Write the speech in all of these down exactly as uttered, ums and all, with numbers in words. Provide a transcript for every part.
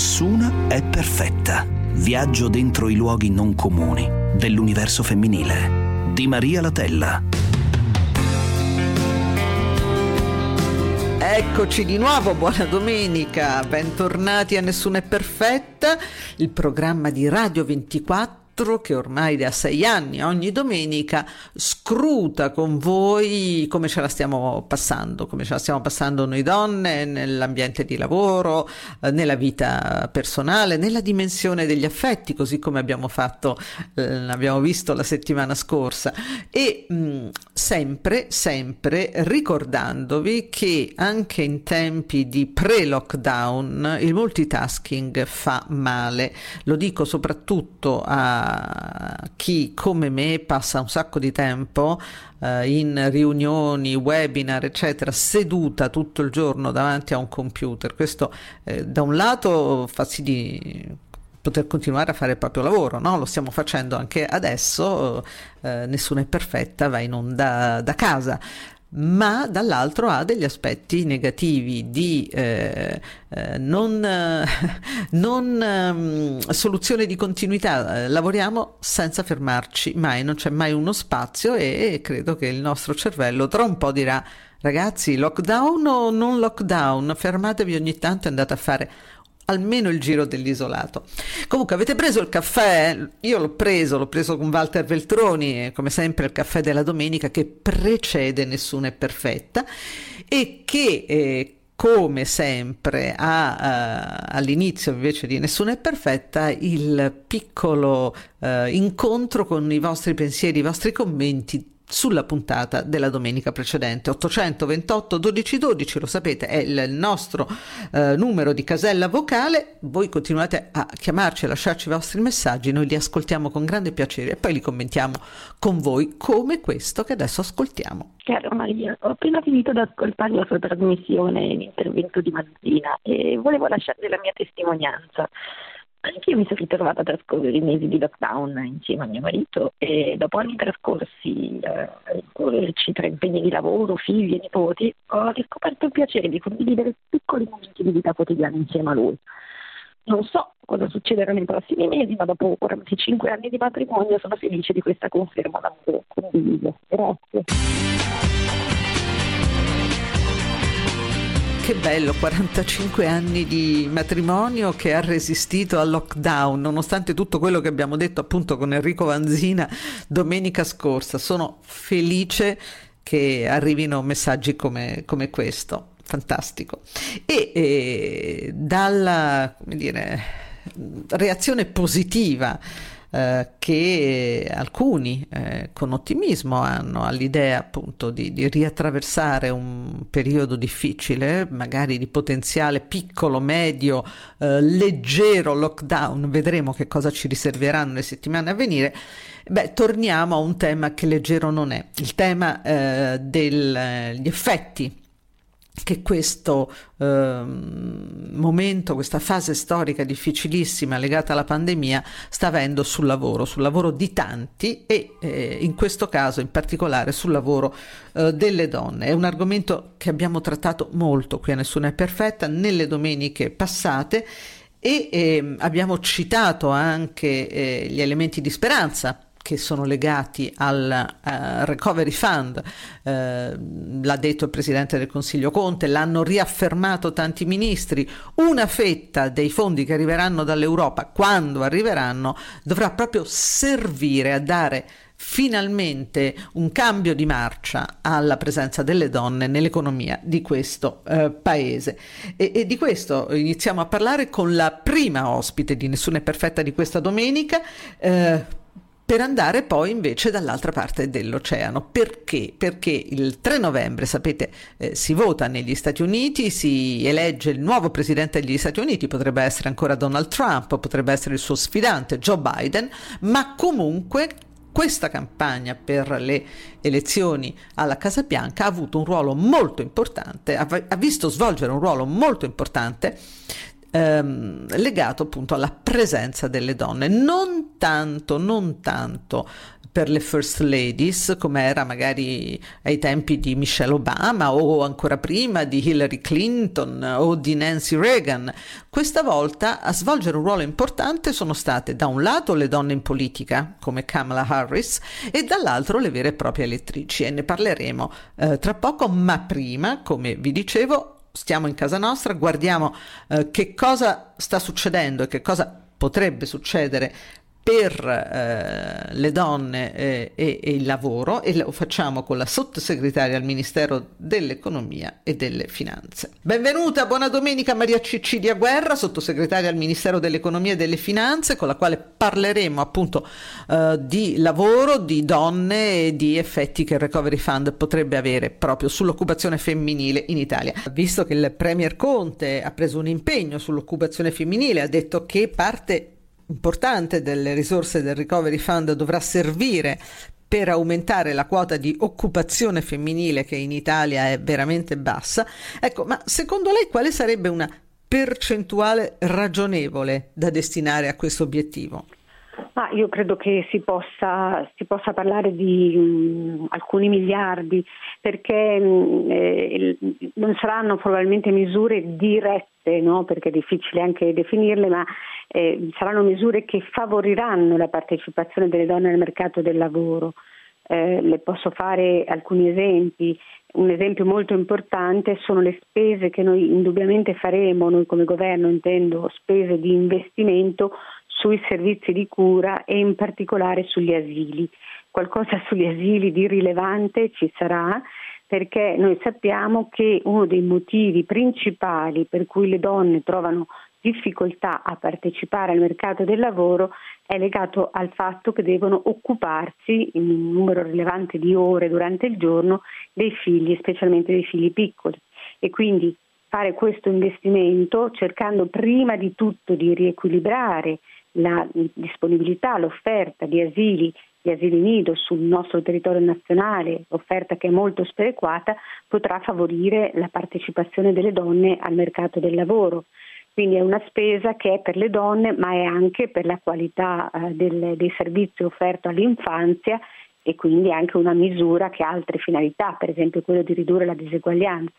Nessuna è perfetta. Viaggio dentro i luoghi non comuni dell'universo femminile di Maria Latella. Eccoci di nuovo, buona domenica, bentornati a Nessuna è perfetta, il programma di Radio ventiquattro che ormai da sei anni ogni domenica scruta con voi come ce la stiamo passando, come ce la stiamo passando noi donne nell'ambiente di lavoro, eh, nella vita personale, nella dimensione degli affetti, così come abbiamo fatto, eh, abbiamo visto la settimana scorsa, e mh, sempre, sempre ricordandovi che anche in tempi di pre-lockdown il multitasking fa male. Lo dico soprattutto a chi come me passa un sacco di tempo eh, in riunioni, webinar eccetera, seduta tutto il giorno davanti a un computer. Questo eh, da un lato fa sì di poter continuare a fare il proprio lavoro, no? Lo stiamo facendo anche adesso, eh, Nessuna è perfetta va in onda da casa, ma dall'altro ha degli aspetti negativi di eh, eh, non, eh, non eh, soluzione di continuità. Eh, lavoriamo senza fermarci mai, non c'è mai uno spazio, e credo che il nostro cervello tra un po' dirà: ragazzi, lockdown o non lockdown, fermatevi ogni tanto e andate a fare almeno il giro dell'isolato. Comunque, avete preso il caffè? Io l'ho preso, l'ho preso con Walter Veltroni, come sempre il caffè della domenica che precede Nessuna è perfetta, e che eh, come sempre ha uh, all'inizio invece di Nessuna è perfetta il piccolo uh, incontro con i vostri pensieri, i vostri commenti sulla puntata della domenica precedente. Ottocentoventotto dodici dodici, lo sapete, è il nostro eh, numero di casella vocale. Voi continuate a chiamarci, a lasciarci i vostri messaggi, noi li ascoltiamo con grande piacere e poi li commentiamo con voi, come questo che adesso ascoltiamo. Caro Maria, ho appena finito di ascoltare la sua trasmissione, l'intervento di Mazzina, e volevo lasciare la mia testimonianza. Anch'io mi sono ritrovata a trascorrere i mesi di lockdown insieme a mio marito, e dopo anni trascorsi eh, a rincorrerci tra impegni di lavoro, figli e nipoti, ho riscoperto il piacere di condividere piccoli momenti di vita quotidiana insieme a lui. Non so cosa succederà nei prossimi mesi, ma dopo quarantacinque anni di matrimonio sono felice di questa conferma d'amore condiviso. Grazie. Che bello, quarantacinque anni di matrimonio che ha resistito al lockdown, nonostante tutto quello che abbiamo detto appunto con Enrico Vanzina domenica scorsa. Sono felice che arrivino messaggi come, come questo, fantastico. E, e dalla, come dire, reazione positiva Eh, che alcuni eh, con ottimismo hanno all'idea appunto di, di riattraversare un periodo difficile, magari di potenziale piccolo, medio, eh, leggero lockdown. Vedremo che cosa ci riserveranno le settimane a venire. Beh, torniamo a un tema che leggero non è, il tema eh, degli effetti che questo eh, momento, questa fase storica difficilissima legata alla pandemia sta avendo sul lavoro, sul lavoro di tanti, e eh, in questo caso in particolare sul lavoro eh, delle donne. È un argomento che abbiamo trattato molto qui a Nessuna è perfetta nelle domeniche passate, e eh, abbiamo citato anche eh, gli elementi di speranza che sono legati al uh, Recovery Fund. Eh, l'ha detto il Presidente del Consiglio Conte, l'hanno riaffermato tanti ministri. Una fetta dei fondi che arriveranno dall'Europa, quando arriveranno, dovrà proprio servire a dare finalmente un cambio di marcia alla presenza delle donne nell'economia di questo eh, paese. E, e di questo iniziamo a parlare con la prima ospite di Nessuna è perfetta di questa domenica, eh, per andare poi invece dall'altra parte dell'oceano. Perché? Perché il tre novembre, sapete, eh, si vota negli Stati Uniti, si elegge il nuovo presidente degli Stati Uniti, potrebbe essere ancora Donald Trump, potrebbe essere il suo sfidante Joe Biden, ma comunque questa campagna per le elezioni alla Casa Bianca ha avuto un ruolo molto importante, ha, ha visto svolgere un ruolo molto importante Ehm, legato appunto alla presenza delle donne, non tanto, non tanto per le first ladies, come era magari ai tempi di Michelle Obama o ancora prima di Hillary Clinton o di Nancy Reagan. Questa volta a svolgere un ruolo importante sono state da un lato le donne in politica, come Kamala Harris, e dall'altro le vere e proprie elettrici, e ne parleremo eh, tra poco, ma prima, come vi dicevo, stiamo in casa nostra, guardiamo eh, che cosa sta succedendo e che cosa potrebbe succedere per eh, le donne eh, e, e il lavoro, e lo facciamo con la sottosegretaria al Ministero dell'Economia e delle Finanze. Benvenuta, buona domenica Maria Cicilia Guerra, sottosegretaria al Ministero dell'Economia e delle Finanze, con la quale parleremo appunto eh, di lavoro, di donne e di effetti che il Recovery Fund potrebbe avere proprio sull'occupazione femminile in Italia. Visto che il Premier Conte ha preso un impegno sull'occupazione femminile, ha detto che parte importante delle risorse del Recovery Fund dovrà servire per aumentare la quota di occupazione femminile, che in Italia è veramente bassa. Ecco, ma secondo lei quale sarebbe una percentuale ragionevole da destinare a questo obiettivo? Ah, io credo che si possa, si possa parlare di mh, alcuni miliardi, perché mh, eh, non saranno probabilmente misure dirette, no? Perché è difficile anche definirle, ma eh, saranno misure che favoriranno la partecipazione delle donne nel mercato del lavoro. Eh, le posso fare alcuni esempi. Un esempio molto importante sono le spese che noi indubbiamente faremo, noi come governo intendo spese di investimento sui servizi di cura e in particolare sugli asili. Qualcosa sugli asili di rilevante ci sarà, perché noi sappiamo che uno dei motivi principali per cui le donne trovano difficoltà a partecipare al mercato del lavoro è legato al fatto che devono occuparsi in un numero rilevante di ore durante il giorno dei figli, specialmente dei figli piccoli, e quindi fare questo investimento cercando prima di tutto di riequilibrare la disponibilità, l'offerta di asili, di asili nido sul nostro territorio nazionale, offerta che è molto sperequata, potrà favorire la partecipazione delle donne al mercato del lavoro. Quindi è una spesa che è per le donne, ma è anche per la qualità eh, del, dei servizi offerti all'infanzia, e quindi anche una misura che ha altre finalità, per esempio quello di ridurre la diseguaglianza.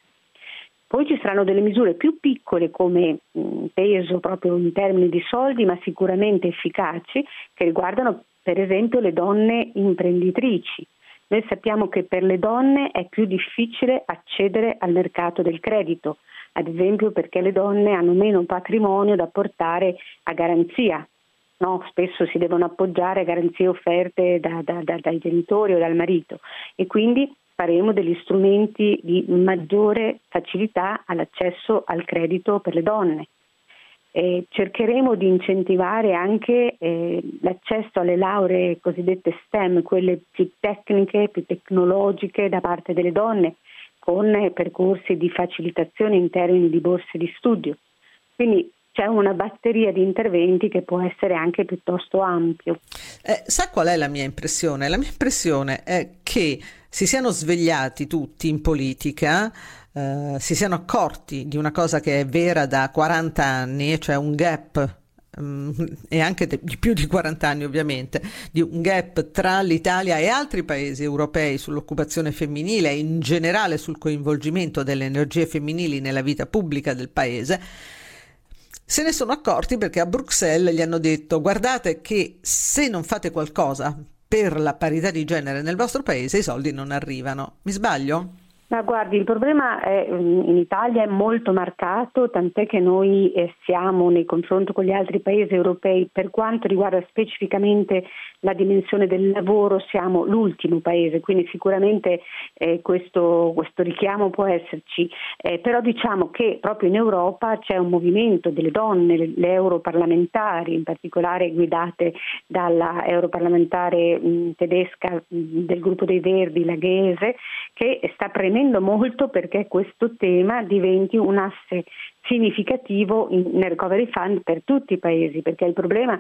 Poi ci saranno delle misure più piccole come mh, peso proprio in termini di soldi, ma sicuramente efficaci, che riguardano per esempio le donne imprenditrici. Noi sappiamo che per le donne è più difficile accedere al mercato del credito, ad esempio perché le donne hanno meno patrimonio da portare a garanzia. No, spesso si devono appoggiare a garanzie offerte da, da, da, dai genitori o dal marito, e quindi faremo degli strumenti di maggiore facilità all'accesso al credito per le donne. E cercheremo di incentivare anche eh, l'accesso alle lauree cosiddette STEM, quelle più tecniche, più tecnologiche da parte delle donne, con percorsi di facilitazione in termini di borse di studio. Quindi c'è una batteria di interventi che può essere anche piuttosto ampio. Eh, sa qual è la mia impressione? La mia impressione è che si siano svegliati tutti in politica, eh, si siano accorti di una cosa che è vera da quaranta anni, cioè un gap, um, e anche de- di più di quaranta anni ovviamente, di un gap tra l'Italia e altri paesi europei sull'occupazione femminile e in generale sul coinvolgimento delle energie femminili nella vita pubblica del paese. Se ne sono accorti perché a Bruxelles gli hanno detto: guardate che se non fate qualcosa per la parità di genere nel vostro paese i soldi non arrivano. Mi sbaglio? Ma guardi, il problema è, in Italia è molto marcato, tant'è che noi eh, siamo nei confronti con gli altri paesi europei, per quanto riguarda specificamente la dimensione del lavoro, siamo l'ultimo paese, quindi sicuramente eh, questo, questo richiamo può esserci, eh, però diciamo che proprio in Europa c'è un movimento delle donne, le, le europarlamentari, in particolare guidate dalla europarlamentare mh, tedesca mh, del gruppo dei Verdi, la Ghese, che sta premendo molto perché questo tema diventi un asse significativo in, nel Recovery Fund per tutti i paesi, perché il problema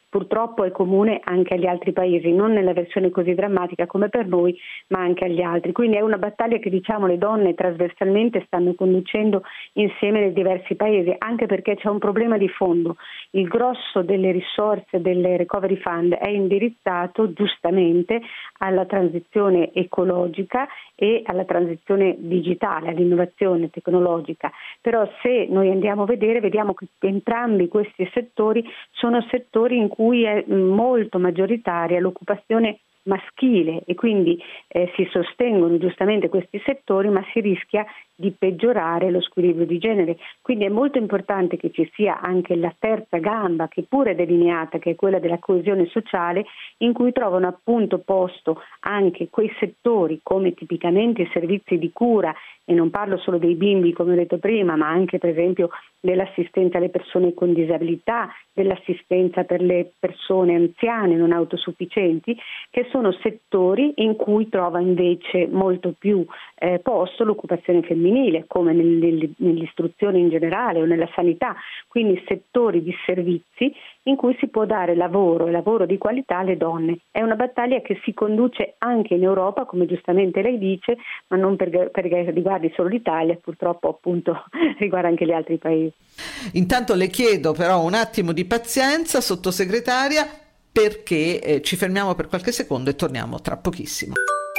purtroppo è comune anche agli altri paesi, non nella versione così drammatica come per noi, ma anche agli altri. Quindi è una battaglia che, diciamo, le donne trasversalmente stanno conducendo insieme nei diversi paesi, anche perché c'è un problema di fondo. Il grosso delle risorse delle recovery fund è indirizzato giustamente alla transizione ecologica e alla transizione digitale, all'innovazione tecnologica. Però se noi andiamo a vedere, vediamo che entrambi questi settori sono settori in cui è molto maggioritaria l'occupazione maschile e quindi eh, si sostengono giustamente questi settori, ma si rischia di peggiorare lo squilibrio di genere. Quindi è molto importante che ci sia anche la terza gamba, che pure è delineata, che è quella della coesione sociale, in cui trovano appunto posto anche quei settori come tipicamente i servizi di cura, e non parlo solo dei bimbi come ho detto prima, ma anche per esempio dell'assistenza alle persone con disabilità, dell'assistenza per le persone anziane non autosufficienti, che sono settori in cui trova invece molto più eh, posto l'occupazione femminile, come nel, nell'istruzione in generale o nella sanità, quindi settori di servizi in cui si può dare lavoro e lavoro di qualità alle donne. È una battaglia che si conduce anche in Europa, come giustamente lei dice, ma non perché, perché riguardi solo l'Italia, purtroppo appunto riguarda anche gli altri paesi. Intanto le chiedo però un attimo di pazienza, sottosegretaria, perché eh, ci fermiamo per qualche secondo e torniamo tra pochissimo.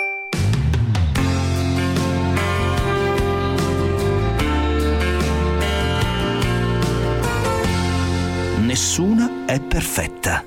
Nessuna è perfetta.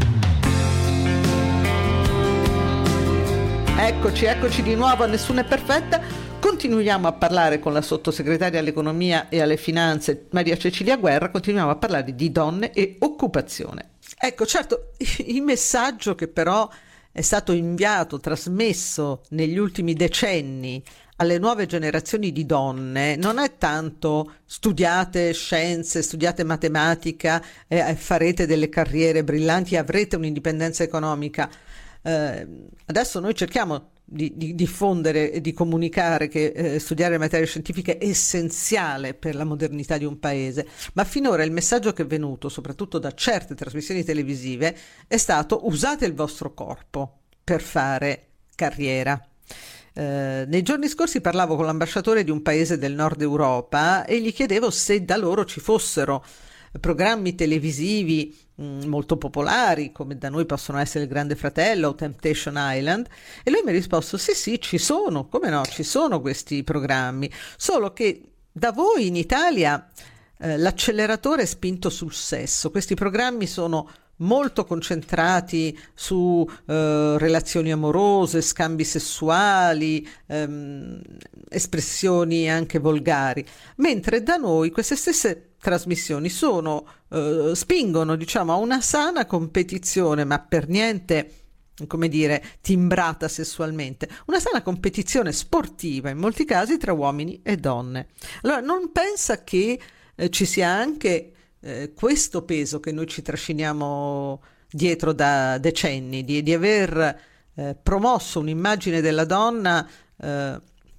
Eccoci, eccoci di nuovo a Nessuna è perfetta. Continuiamo a parlare con la sottosegretaria all'economia e alle finanze Maria Cecilia Guerra, continuiamo a parlare di donne e occupazione. Ecco, certo, il messaggio che però è stato inviato, trasmesso negli ultimi decenni alle nuove generazioni di donne non è tanto studiate scienze, studiate matematica, eh, farete delle carriere brillanti, avrete un'indipendenza economica. Eh, adesso noi cerchiamo di, di diffondere e di comunicare che eh, studiare materie scientifiche è essenziale per la modernità di un paese, ma finora il messaggio che è venuto, soprattutto da certe trasmissioni televisive, è stato: usate il vostro corpo per fare carriera. Eh, nei giorni scorsi parlavo con l'ambasciatore di un paese del nord Europa e gli chiedevo se da loro ci fossero programmi televisivi mh, molto popolari, come da noi possono essere Il Grande Fratello o Temptation Island, e lui mi ha risposto: sì sì, ci sono, come no, ci sono questi programmi, solo che da voi in Italia eh, l'acceleratore è spinto sul sesso. Questi programmi sono molto concentrati su eh, relazioni amorose, scambi sessuali, ehm, espressioni anche volgari, mentre da noi queste stesse trasmissioni sono eh, spingono, diciamo, a una sana competizione, ma per niente, come dire, timbrata sessualmente, una sana competizione sportiva in molti casi tra uomini e donne. Allora non pensa che eh, ci sia anche Eh, questo peso che noi ci trasciniamo dietro da decenni, di, di aver eh, promosso un'immagine della donna eh,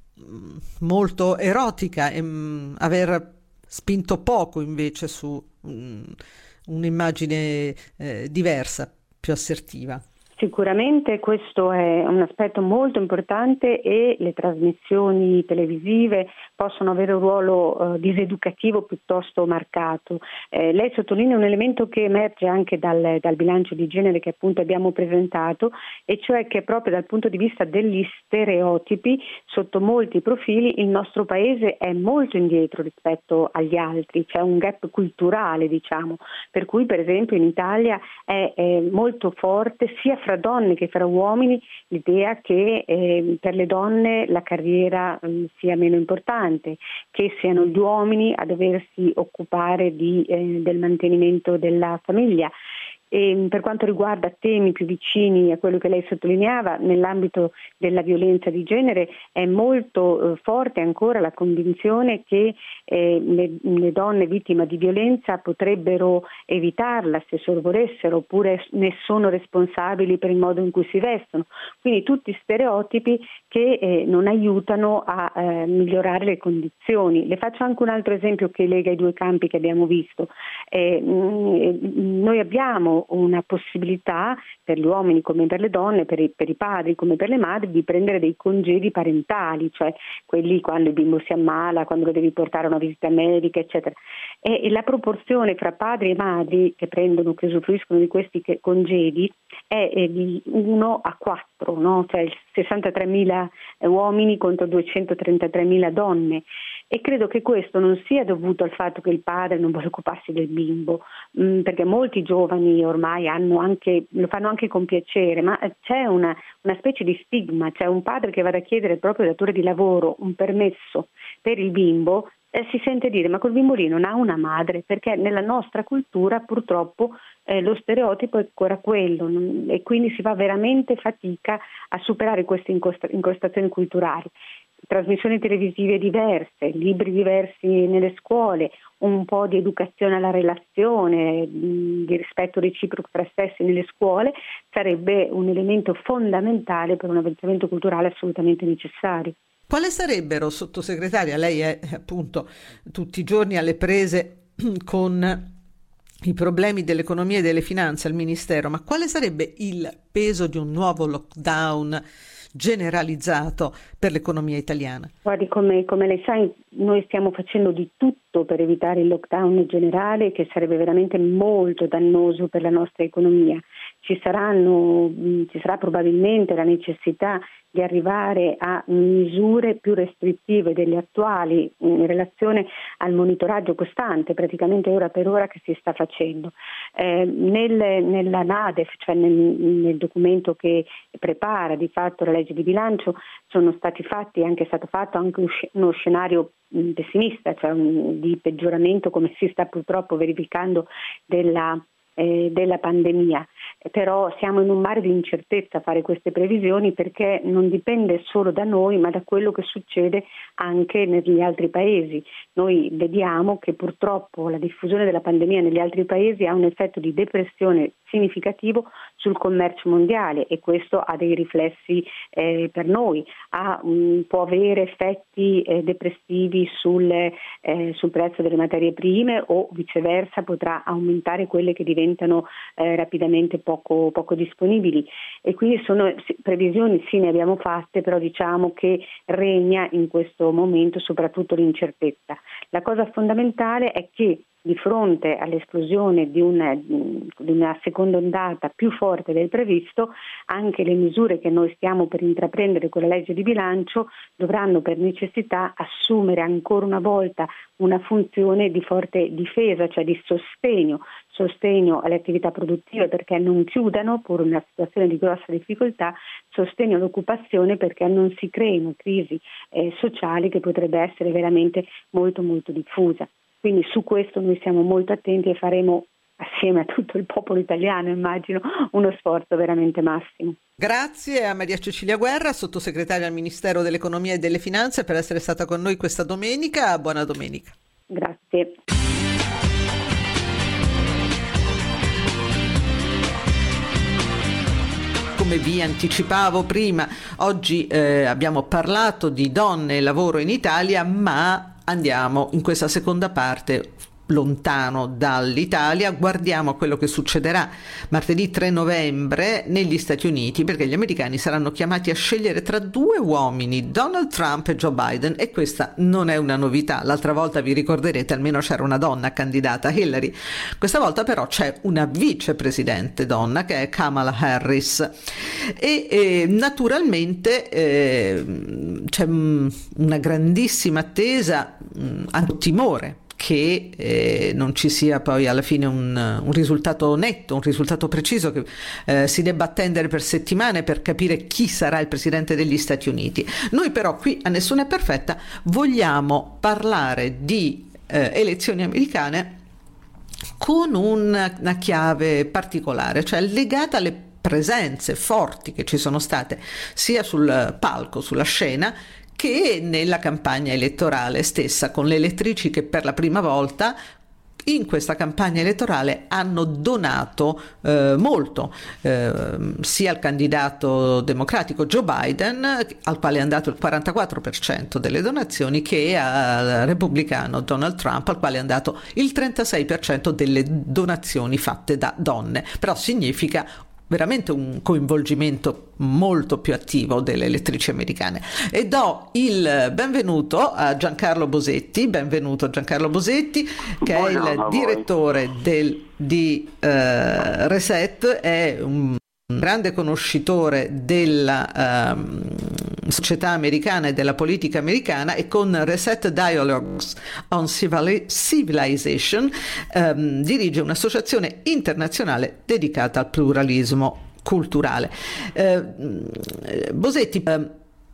molto erotica e mh, aver spinto poco invece su mh, un'immagine eh, diversa, più assertiva? Sicuramente questo è un aspetto molto importante e le trasmissioni televisive possono avere un ruolo eh, diseducativo piuttosto marcato. Eh, lei sottolinea un elemento che emerge anche dal, dal bilancio di genere che appunto abbiamo presentato, e cioè che proprio dal punto di vista degli stereotipi, sotto molti profili il nostro paese è molto indietro rispetto agli altri, c'è un gap culturale, diciamo, per cui per esempio in Italia è, è molto forte sia fra donne che fra uomini l'idea che eh, per le donne la carriera eh, sia meno importante, che siano gli uomini a doversi occupare di, eh, del mantenimento della famiglia. E per quanto riguarda temi più vicini a quello che lei sottolineava, nell'ambito della violenza di genere è molto eh, forte ancora la convinzione che eh, le, le donne vittime di violenza potrebbero evitarla se solo volessero, oppure ne sono responsabili per il modo in cui si vestono. Quindi tutti stereotipi che eh, non aiutano a eh, migliorare le condizioni. Le faccio anche un altro esempio che lega i due campi che abbiamo visto. Eh, mh, noi abbiamo dato una possibilità per gli uomini come per le donne, per i, per i padri come per le madri, di prendere dei congedi parentali, cioè quelli quando il bimbo si ammala, quando lo devi portare a una visita medica, eccetera. E, e la proporzione fra padri e madri che prendono, che usufruiscono di questi che, congedi è, è di uno a quattro, no? Cioè sessantatremila uomini contro duecentotrentatremila donne. E credo che questo non sia dovuto al fatto che il padre non vuole occuparsi del bimbo, mh, perché molti giovani ormai hanno anche, lo fanno anche con piacere, ma c'è una, una specie di stigma, c'è un padre che vada a chiedere al proprio datore di lavoro un permesso per il bimbo, eh, si sente dire ma quel bimbo lì non ha una madre, perché nella nostra cultura purtroppo eh, lo stereotipo è ancora quello, non, e quindi si fa veramente fatica a superare queste incost- incrostazioni culturali. Trasmissioni televisive diverse, libri diversi nelle scuole, un po' di educazione alla relazione, di rispetto reciproco tra stessi nelle scuole, sarebbe un elemento fondamentale per un avanzamento culturale assolutamente necessario. Quali sarebbero, sottosegretaria, lei è appunto tutti i giorni alle prese con i problemi dell'economia e delle finanze al Ministero, ma quale sarebbe il peso di un nuovo lockdown generalizzato per l'economia italiana? Guardi, come, come lei sa, noi stiamo facendo di tutto per evitare il lockdown generale, che sarebbe veramente molto dannoso per la nostra economia. Ci saranno, ci sarà probabilmente la necessità di arrivare a misure più restrittive delle attuali in relazione al monitoraggio costante, praticamente ora per ora, che si sta facendo. Eh, nel, nella NADEF, cioè nel, nel documento che prepara di fatto la legge di bilancio, sono stati fatti, anche è stato fatto anche uno scenario pessimista, cioè un, di peggioramento, come si sta purtroppo verificando, della Eh, della pandemia, però siamo in un mare di incertezza a fare queste previsioni, perché non dipende solo da noi ma da quello che succede anche negli altri paesi. Noi vediamo che purtroppo la diffusione della pandemia negli altri paesi ha un effetto di depressione significativo sul commercio mondiale, e questo ha dei riflessi eh, per noi, ha, um, può avere effetti eh, depressivi sul, eh, sul prezzo delle materie prime, o viceversa potrà aumentare quelle che diventano eh, rapidamente poco, poco disponibili. E quindi sono sì, previsioni sì, ne abbiamo fatte, però diciamo che regna in questo momento soprattutto l'incertezza. La cosa fondamentale è che di fronte all'esplosione di una, di una seconda ondata più forte del previsto, anche le misure che noi stiamo per intraprendere con la legge di bilancio dovranno per necessità assumere ancora una volta una funzione di forte difesa, cioè di sostegno, sostegno alle attività produttive perché non chiudano pur in una situazione di grossa difficoltà, sostegno all'occupazione perché non si creino crisi eh, sociali che potrebbe essere veramente molto molto diffusa. Quindi su questo noi siamo molto attenti e faremo, assieme a tutto il popolo italiano, immagino, uno sforzo veramente massimo. Grazie a Maria Cecilia Guerra, sottosegretaria al Ministero dell'Economia e delle Finanze, per essere stata con noi questa domenica. Buona domenica. Grazie. Come vi anticipavo prima, oggi eh, abbiamo parlato di donne e lavoro in Italia, ma andiamo in questa seconda parte lontano dall'Italia, guardiamo quello che succederà martedì tre novembre negli Stati Uniti, perché gli americani saranno chiamati a scegliere tra due uomini, Donald Trump e Joe Biden, e questa non è una novità. L'altra volta, vi ricorderete, almeno c'era una donna candidata, Hillary. Questa volta però c'è una vicepresidente donna, che è Kamala Harris, e eh, naturalmente eh, c'è una grandissima attesa, anche timore che eh, non ci sia poi alla fine un, un risultato netto, un risultato preciso, che eh, si debba attendere per settimane per capire chi sarà il presidente degli Stati Uniti. Noi però qui a Nessuna è Perfetta vogliamo parlare di eh, elezioni americane con una, una chiave particolare, cioè legata alle presenze forti che ci sono state sia sul palco, sulla scena, che nella campagna elettorale stessa, con le elettrici che per la prima volta in questa campagna elettorale hanno donato eh, molto, eh, sia al candidato democratico Joe Biden, al quale è andato il quarantaquattro per cento delle donazioni, che al repubblicano Donald Trump, al quale è andato il trentasei per cento delle donazioni fatte da donne. Però significa veramente un coinvolgimento molto più attivo delle elettrici americane. E do il benvenuto a Giancarlo Bosetti. Benvenuto Giancarlo Bosetti, che Buongiorno è il direttore del, di uh, Reset, è un grande conoscitore della um, società americana e della politica americana, e con Reset Dialogues on Civilization um, dirige un'associazione internazionale dedicata al pluralismo culturale. Uh, Bosetti, uh,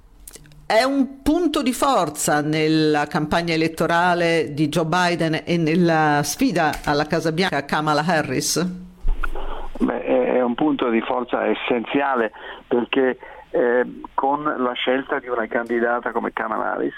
è un punto di forza nella campagna elettorale di Joe Biden e nella sfida alla Casa Bianca Kamala Harris? Beh, è un punto di forza essenziale, perché eh, con la scelta di una candidata come Kamala Harris,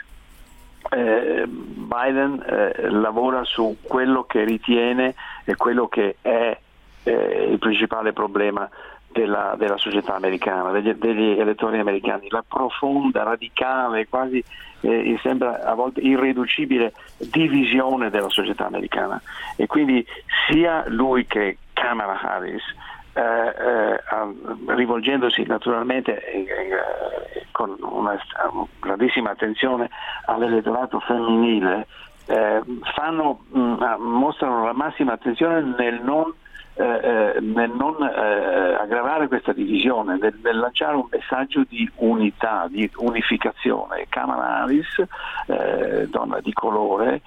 eh, Biden eh, lavora su quello che ritiene e quello che è eh, il principale problema della, della società americana, degli, degli elettori americani, la profonda, radicale, quasi eh, sembra a volte irriducibile divisione della società americana. E quindi sia lui che Kamala Harris, eh, eh, rivolgendosi naturalmente eh, eh, con una grandissima attenzione all'elettorato femminile, eh, fanno, mh, mostrano la massima attenzione nel non Eh, eh, nel non eh, aggravare questa divisione, nel, nel lanciare un messaggio di unità, di unificazione. Kamala Harris, eh, donna di colore,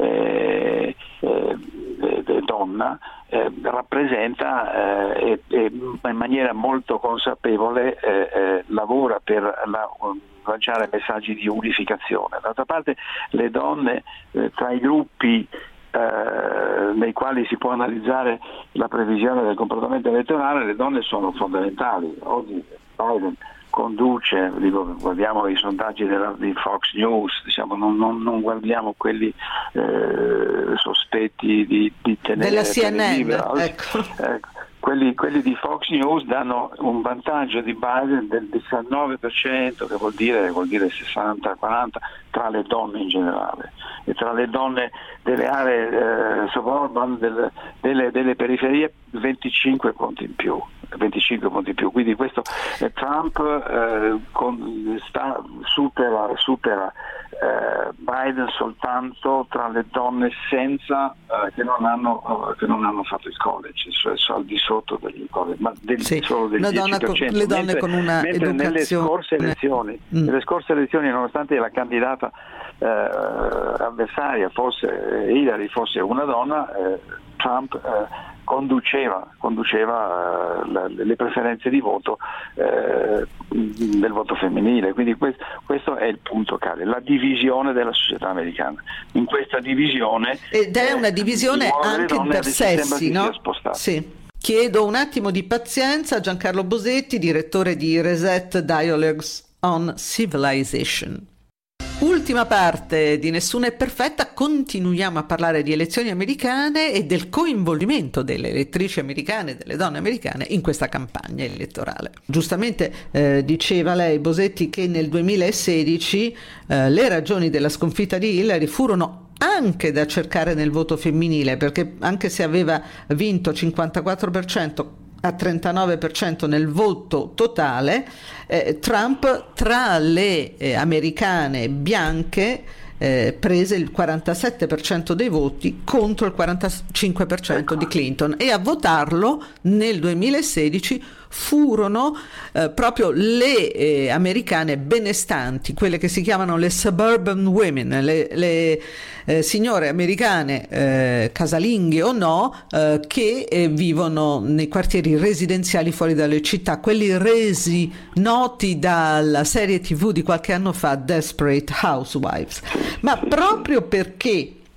eh, eh, eh, donna, eh, rappresenta eh, e, e in maniera molto consapevole eh, eh, lavora per la um, lanciare messaggi di unificazione. D'altra parte le donne eh, tra i gruppi Eh, nei quali si può analizzare la previsione del comportamento elettorale, le donne sono fondamentali. Oggi Biden conduce, dico, guardiamo i sondaggi della, di Fox News, diciamo, non, non, non guardiamo quelli eh, sospetti di, di tenere della C N N, ecco. Ecco. Quelli, quelli di Fox News danno un vantaggio di Biden del diciannove per cento, che vuol dire, vuol dire sessanta quaranta tra le donne in generale, e tra le donne delle aree eh, suburban, del, delle, delle periferie, venticinque punti in più. venticinque punti in più. Quindi questo eh, Trump eh, con, sta, supera, supera eh, Biden soltanto tra le donne senza eh, che, non hanno, che non hanno fatto il college, cioè al di sotto degli college, ma del, sì, solo del dieci per cento. Con, le donne mentre, con una mentre educazione. nelle scorse elezioni, mm. nelle scorse elezioni, nonostante la candidata eh, avversaria fosse Hillary, fosse una donna, eh, Trump eh, conduceva, conduceva uh, la, le preferenze di voto uh, del voto femminile. Quindi questo, questo è il punto cade, la divisione della società americana. In questa divisione, ed è una divisione eh, anche per sessi, no? Sì. Chiedo un attimo di pazienza a Giancarlo Bosetti, direttore di Reset Dialogues on Civilization. Ultima parte di Nessuna è perfetta, continuiamo a parlare di elezioni americane e del coinvolgimento delle elettrici americane, delle donne americane in questa campagna elettorale. Giustamente eh, diceva lei, Bosetti, che nel duemilasedici eh, le ragioni della sconfitta di Hillary furono anche da cercare nel voto femminile, perché anche se aveva vinto cinquantaquattro per cento a trentanove per cento nel voto totale, eh, Trump tra le eh, americane bianche eh, prese il quarantasette per cento dei voti contro il quarantacinque per cento di Clinton, e a votarlo nel duemilasedici furono eh, proprio le eh, americane benestanti, quelle che si chiamano le suburban women, le, le eh, signore americane eh, casalinghe o no, eh, che eh, vivono nei quartieri residenziali fuori dalle città, quelli resi noti dalla serie tivù di qualche anno fa, Desperate Housewives. Ma proprio perché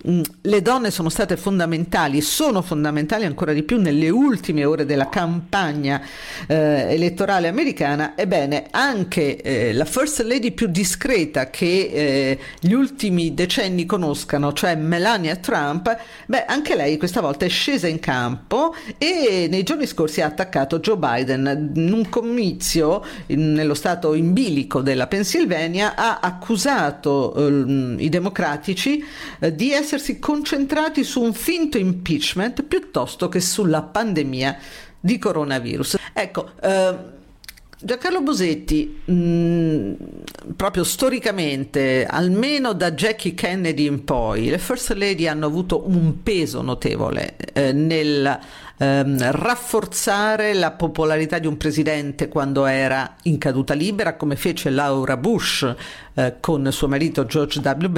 le donne sono state fondamentali, sono fondamentali ancora di più nelle ultime ore della campagna eh, elettorale americana, ebbene anche eh, la First Lady più discreta che eh, gli ultimi decenni conoscano, cioè Melania Trump, beh, anche lei questa volta è scesa in campo e nei giorni scorsi ha attaccato Joe Biden. In un comizio in, nello stato in bilico della Pennsylvania ha accusato eh, i democratici eh, di essere concentrati su un finto impeachment piuttosto che sulla pandemia di coronavirus. Ecco, eh, Giancarlo Bosetti, mh, proprio storicamente, almeno da Jackie Kennedy in poi, le First Lady hanno avuto un peso notevole eh, nel ehm, rafforzare la popolarità di un presidente quando era in caduta libera, come fece Laura Bush eh, con suo marito George W.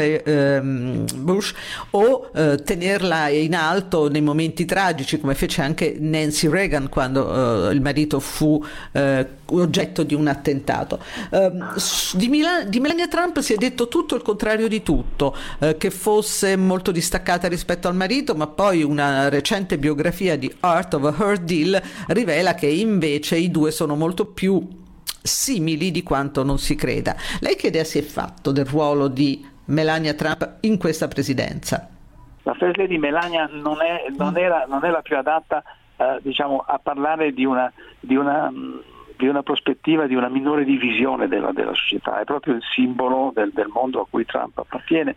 Bush, o eh, tenerla in alto nei momenti tragici, come fece anche Nancy Reagan quando eh, il marito fu eh, oggetto di un attentato. Eh, di, Mila- di Melania Trump si è detto tutto il contrario di tutto, eh, che fosse molto distaccata rispetto al marito, ma poi una recente biografia di Art of Her Deal rivela che invece i due sono molto più simili di quanto non si creda. Lei che idea si è fatto del ruolo di Melania Trump in questa presidenza? La First Lady Melania non è, non era, non è la più adatta eh, diciamo, a parlare di una, di una di una prospettiva di una minore divisione della, della società, è proprio il simbolo del, del mondo a cui Trump appartiene.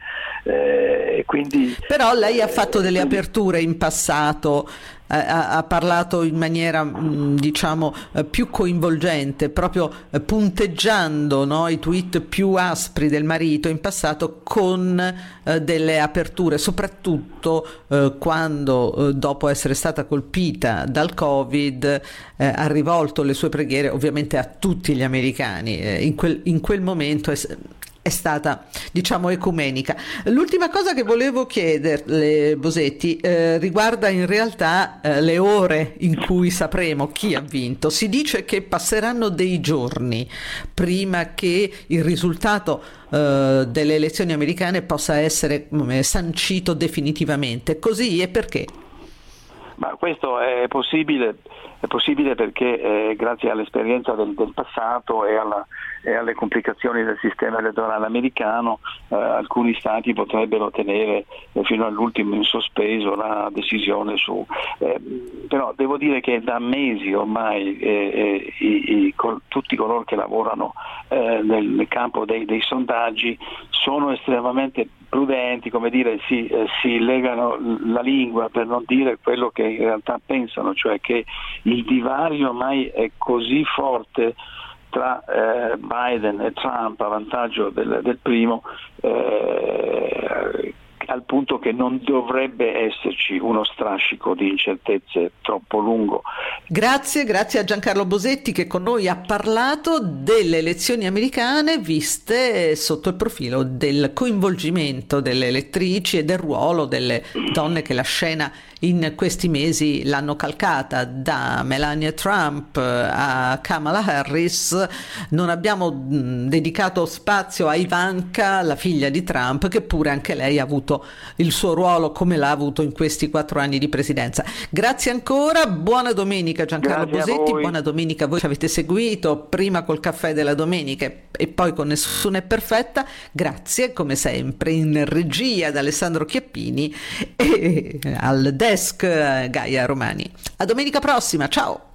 Eh, quindi, però lei ha fatto delle quindi... aperture in passato, eh, ha, ha parlato in maniera mh, diciamo eh, più coinvolgente, proprio eh, punteggiando, no, i tweet più aspri del marito in passato con eh, delle aperture, soprattutto eh, quando eh, dopo essere stata colpita dal Covid eh, ha rivolto le sue preghiere ovviamente a tutti gli americani. Eh, in, quel, in quel momento è, è stata, diciamo, ecumenica. L'ultima cosa che volevo chiederle, Bosetti, eh, riguarda in realtà eh, le ore in cui sapremo chi ha vinto. Si dice che passeranno dei giorni prima che il risultato eh, delle elezioni americane possa essere eh, sancito definitivamente. Così, e perché? Ma questo è possibile, è possibile perché eh, grazie all'esperienza del, del passato e, alla, e alle complicazioni del sistema elettorale americano eh, alcuni stati potrebbero tenere eh, fino all'ultimo in sospeso la decisione su. Eh, però devo dire che da mesi ormai eh, eh, i, i, col, tutti coloro che lavorano eh, nel campo dei, dei sondaggi sono estremamente prudenti, come dire, si, eh, si legano la lingua per non dire quello che in realtà pensano, cioè che il divario ormai è così forte tra eh, Biden e Trump a vantaggio del, del primo, eh, al punto che non dovrebbe esserci uno strascico di incertezze troppo lungo. Grazie, grazie a Giancarlo Bosetti che con noi ha parlato delle elezioni americane viste sotto il profilo del coinvolgimento delle elettrici e del ruolo delle donne che la scena in questi mesi l'hanno calcata, da Melania Trump a Kamala Harris. Non abbiamo mh, dedicato spazio a Ivanka, la figlia di Trump, che pure anche lei ha avuto il suo ruolo come l'ha avuto in questi quattro anni di presidenza. Grazie ancora, buona domenica Giancarlo Grazie Bosetti, buona domenica a voi che avete seguito prima col caffè della domenica e poi con Nessuna è perfetta. Grazie come sempre in regia ad Alessandro Chiappini e al desk Gaia Romani. A domenica prossima, ciao!